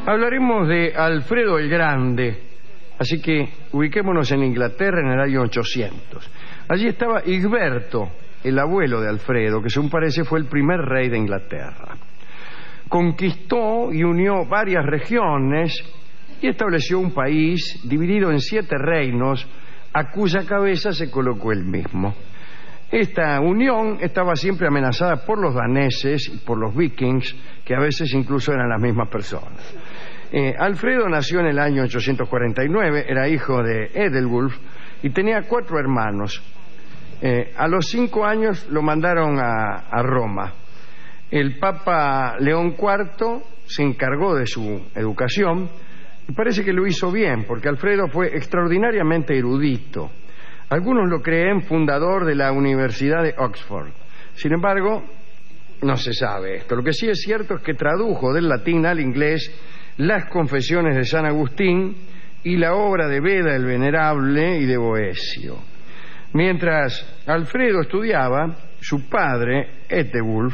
Hablaremos de Alfredo el Grande, así que ubiquémonos en Inglaterra en el año 800. Allí estaba Egberto, el abuelo de Alfredo, que según parece fue el primer rey de Inglaterra. Conquistó y unió varias regiones y estableció un país dividido en 7 reinos, a cuya cabeza se colocó él mismo. Esta unión estaba siempre amenazada por los daneses y por los vikings, que a veces incluso eran las mismas personas. Alfredo nació en el año 849, era hijo de Edelwulf y tenía 4 hermanos. A los 5 años lo mandaron a Roma. El Papa León IV se encargó de su educación y parece que lo hizo bien, porque Alfredo fue extraordinariamente erudito. Algunos lo creen fundador de la Universidad de Oxford. Sin embargo, no se sabe esto. Lo que sí es cierto es que tradujo del latín al inglés las Confesiones de San Agustín y la obra de Beda el Venerable y de Boecio. Mientras Alfredo estudiaba, su padre, Ethelwulf,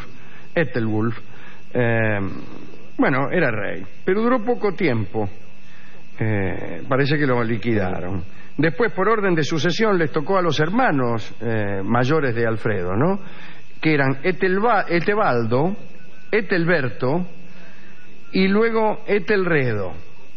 era rey, pero duró poco tiempo. Parece que lo liquidaron. Después, por orden de sucesión, les tocó a los hermanos mayores de Alfredo, ¿no? Que eran Etebaldo, Etelberto y luego Etelredo.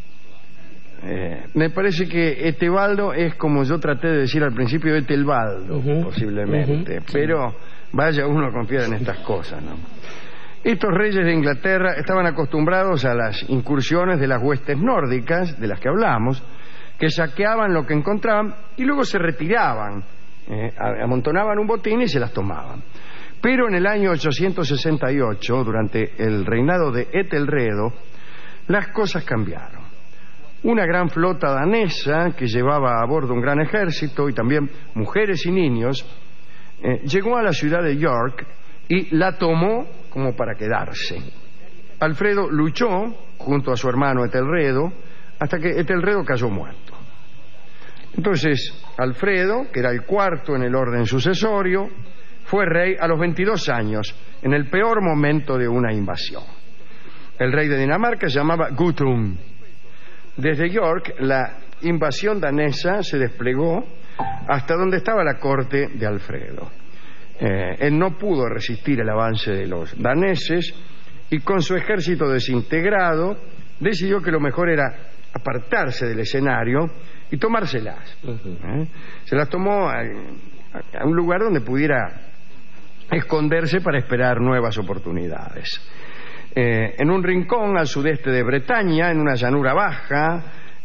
Me parece que Etebaldo es, como yo traté de decir al principio, Etelbaldo, posiblemente. Pero vaya uno a confiar en estas cosas, ¿no? Estos reyes de Inglaterra estaban acostumbrados a las incursiones de las huestes nórdicas, de las que hablamos, que saqueaban lo que encontraban y luego se retiraban, amontonaban un botín y se las tomaban. Pero en el año 868, durante el reinado de Etelredo, las cosas cambiaron. Una gran flota danesa que llevaba a bordo un gran ejército y también mujeres y niños llegó a la ciudad de York y la tomó como para quedarse. Alfredo luchó junto a su hermano Etelredo hasta que Etelredo cayó muerto. Entonces Alfredo, que era el 4º en el orden sucesorio, fue rey a los 22 años, en el peor momento de una invasión. El rey de Dinamarca se llamaba Guthrum. Desde York, la invasión danesa se desplegó hasta donde estaba la corte de Alfredo. Él no pudo resistir el avance de los daneses y con su ejército desintegrado decidió que lo mejor era apartarse del escenario y tomárselas. Se las tomó a un lugar donde pudiera esconderse para esperar nuevas oportunidades. En un rincón al sudeste de Bretaña, en una llanura baja,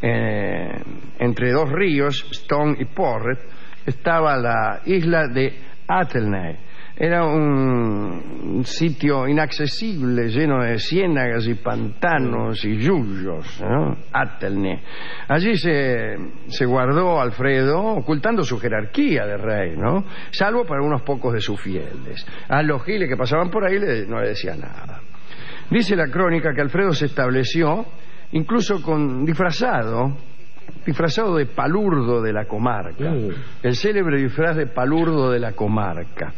entre 2 ríos, Stone y Porret, estaba la isla de Athelney. Era un sitio inaccesible, lleno de ciénagas y pantanos y yuyos, ¿no? Athelney. Allí se guardó Alfredo, ocultando su jerarquía de rey, ¿no? Salvo para unos pocos de sus fieles. A los giles que pasaban por ahí no le decía nada. Dice la crónica que Alfredo se estableció incluso disfrazado de palurdo de la comarca, el célebre disfraz de palurdo de la comarca.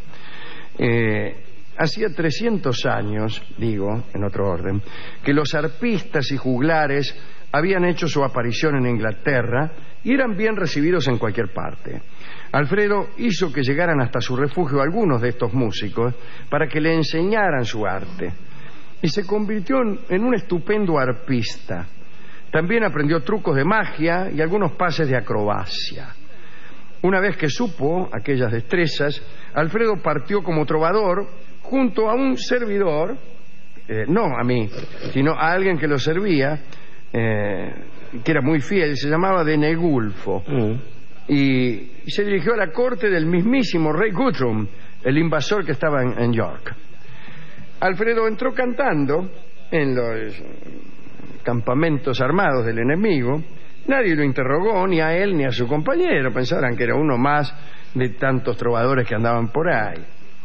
Hacía 300 años, digo, en otro orden, que los arpistas y juglares habían hecho su aparición en Inglaterra y eran bien recibidos en cualquier parte. Alfredo hizo que llegaran hasta su refugio algunos de estos músicos para que le enseñaran su arte y se convirtió en un estupendo arpista. También aprendió trucos de magia y algunos pases de acrobacia. Una vez que supo aquellas destrezas, Alfredo partió como trovador junto a un servidor, no a mí, sino a alguien que lo servía, que era muy fiel, se llamaba Denegulfo, y se dirigió a la corte del mismísimo rey Guthrum, el invasor que estaba en York. Alfredo entró cantando en los campamentos armados del enemigo. Nadie lo interrogó, ni a él ni a su compañero. Pensaban que era uno más de tantos trovadores que andaban por ahí.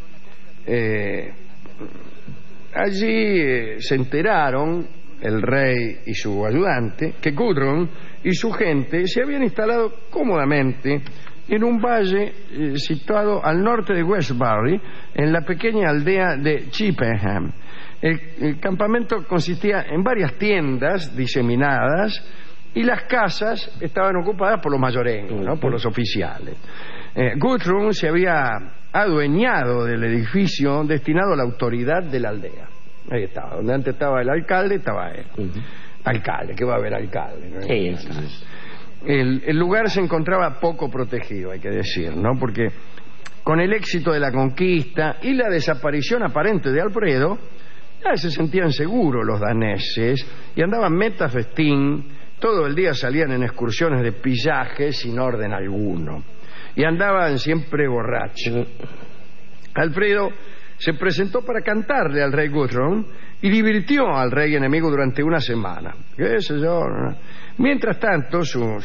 Allí se enteraron el rey y su ayudante que Guthrum y su gente se habían instalado cómodamente en un valle situado al norte de Westbury, en la pequeña aldea de Chippenham. El campamento consistía en varias tiendas diseminadas y las casas estaban ocupadas por los mayorengos, ¿no? Por los oficiales. Guthrum se había adueñado del edificio destinado a la autoridad de la aldea. Ahí estaba, donde antes estaba el alcalde, estaba él. Alcalde, ¿qué va a haber alcalde? ¿No? Sí, el lugar se encontraba poco protegido, hay que decir, ¿no? Porque con el éxito de la conquista y la desaparición aparente de Alfredo, ya se sentían seguros los daneses y andaban meta festín, todo el día salían en excursiones de pillaje sin orden alguno y andaban siempre borrachos. Alfredo se presentó para cantarle al rey Guthrum y divirtió al rey enemigo durante una semana. ¿Qué sé yo? Mientras tanto,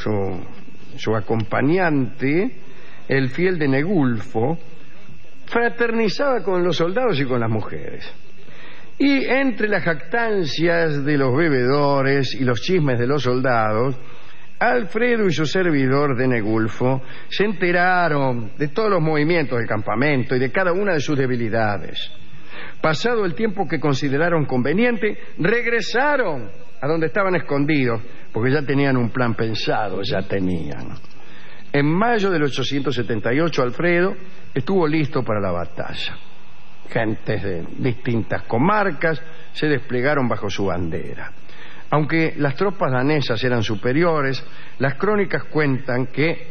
su acompañante, el fiel de Negulfo, fraternizaba con los soldados y con las mujeres. Y entre las jactancias de los bebedores y los chismes de los soldados, Alfredo y su servidor de Negulfo se enteraron de todos los movimientos del campamento y de cada una de sus debilidades. Pasado el tiempo que consideraron conveniente, regresaron a donde estaban escondidos, porque ya tenían un plan pensado, ya tenían. En mayo del 878, Alfredo estuvo listo para la batalla. Gentes de distintas comarcas se desplegaron bajo su bandera. Aunque las tropas danesas eran superiores, las crónicas cuentan que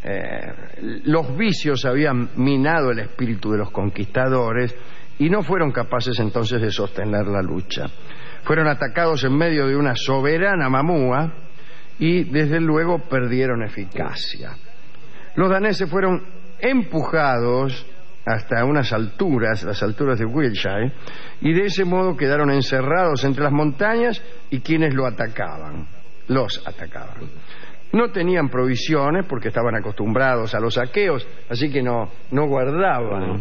los vicios habían minado el espíritu de los conquistadores y no fueron capaces entonces de sostener la lucha. Fueron atacados en medio de una soberana mamúa y desde luego perdieron eficacia. Los daneses fueron empujados hasta unas alturas, las alturas de Wiltshire, y de ese modo quedaron encerrados entre las montañas y quienes los atacaban. No tenían provisiones porque estaban acostumbrados a los saqueos, así que no guardaban.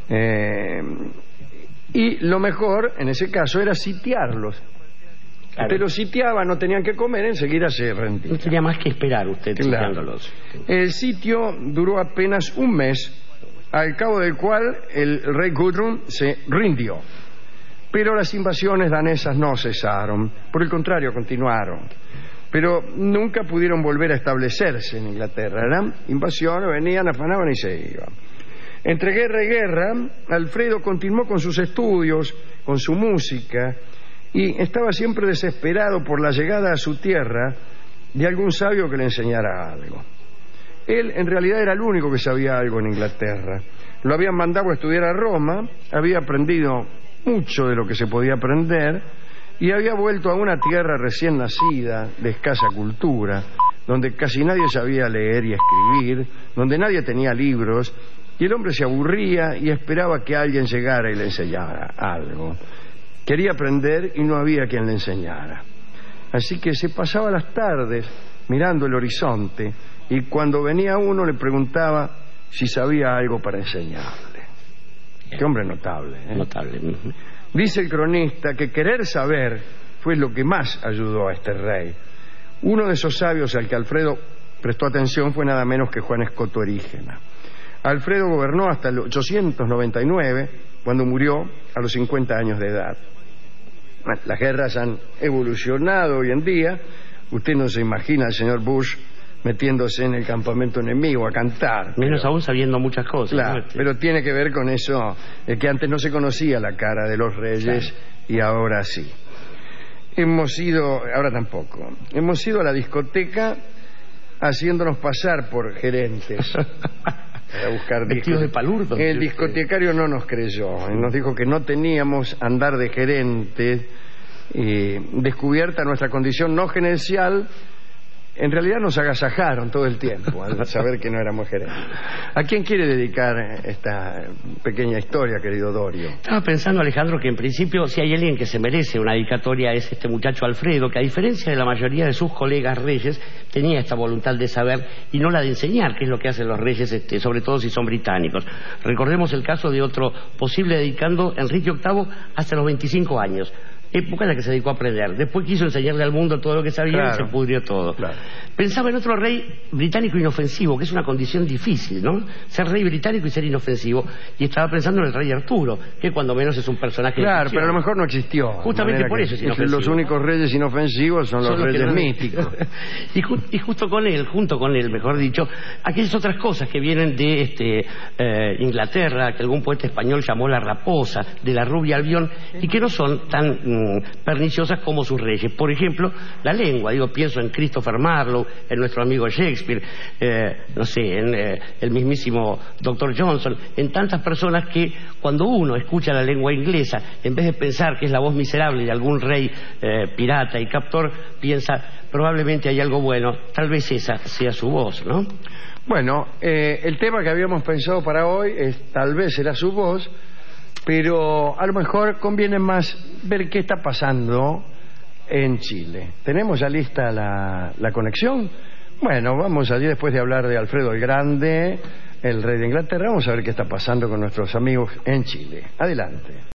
Y lo mejor, en ese caso, era sitiarlos. Claro. Pero sitiaban, no tenían que comer, enseguida se rendían. No tenía más que esperar usted sitiándolos. El sitio duró apenas un mes, al cabo del cual el rey Guthrum se rindió. Pero las invasiones danesas no cesaron, por el contrario, continuaron. Pero nunca pudieron volver a establecerse en Inglaterra. Eran invasiones, venían, afanaban y se iban. Entre guerra y guerra, Alfredo continuó con sus estudios, con su música, y estaba siempre desesperado por la llegada a su tierra de algún sabio que le enseñara algo. Él en realidad era el único que sabía algo en Inglaterra. Lo habían mandado a estudiar a Roma, había aprendido mucho de lo que se podía aprender y había vuelto a una tierra recién nacida, de escasa cultura, donde casi nadie sabía leer y escribir, donde nadie tenía libros, y el hombre se aburría y esperaba que alguien llegara y le enseñara algo. Quería aprender y no había quien le enseñara. Así que se pasaba las tardes mirando el horizonte y cuando venía uno le preguntaba si sabía algo para enseñarle. Qué hombre notable, ¿eh? Notable. Dice el cronista que querer saber fue lo que más ayudó a este rey. Uno de esos sabios al que Alfredo prestó atención fue nada menos que Juan Escoto Erígena. Alfredo gobernó hasta el 899, cuando murió a los 50 años de edad. Las guerras han evolucionado hoy en día. Usted no se imagina al señor Bush metiéndose en el campamento enemigo a cantar. Menos aún sabiendo muchas cosas. Claro, ¿no? pero tiene que ver con eso, que antes no se conocía la cara de los reyes, claro, y ahora sí. Ahora tampoco, hemos ido a la discoteca haciéndonos pasar por gerentes. Para buscar vestidos de palurdo. El discotecario no nos creyó, nos dijo que no teníamos andar de gerentes. Descubierta nuestra condición no gerencial, en realidad nos agasajaron todo el tiempo al saber que no éramos gerentes. ¿A quién quiere dedicar esta pequeña historia, querido Dorio? Estaba pensando, Alejandro, que en principio si hay alguien que se merece una dedicatoria es este muchacho Alfredo, que a diferencia de la mayoría de sus colegas reyes tenía esta voluntad de saber y no la de enseñar, que es lo que hacen los reyes, sobre todo si son británicos. Recordemos el caso de otro posible dedicando, Enrique VIII, hasta los 25 años. época en la que se dedicó a aprender. Después quiso enseñarle al mundo todo lo que sabía, claro, y se pudrió todo. Claro. Pensaba en otro rey británico inofensivo, que es una condición difícil, ¿no? Ser rey británico y ser inofensivo. Y estaba pensando en el rey Arturo, que cuando menos es un personaje... Claro, pero a lo mejor no existió. Justamente por eso es inofensivo. Los únicos reyes inofensivos son los reyes místicos. Y junto con él, mejor dicho, aquellas otras cosas que vienen de Inglaterra, que algún poeta español llamó la raposa, de la rubia Albión, y que no son tan perniciosas como sus reyes. Por ejemplo, la lengua. Pienso en Christopher Marlowe, en nuestro amigo Shakespeare, no sé, en el mismísimo Dr. Johnson, en tantas personas que cuando uno escucha la lengua inglesa, en vez de pensar que es la voz miserable de algún rey pirata y captor, piensa, probablemente hay algo bueno, tal vez esa sea su voz, ¿no? Bueno, el tema que habíamos pensado para hoy es tal vez será su voz, pero a lo mejor conviene más ver qué está pasando en Chile. ¿Tenemos ya lista la conexión? Bueno, vamos allí después de hablar de Alfredo el Grande, el rey de Inglaterra. Vamos a ver qué está pasando con nuestros amigos en Chile. Adelante.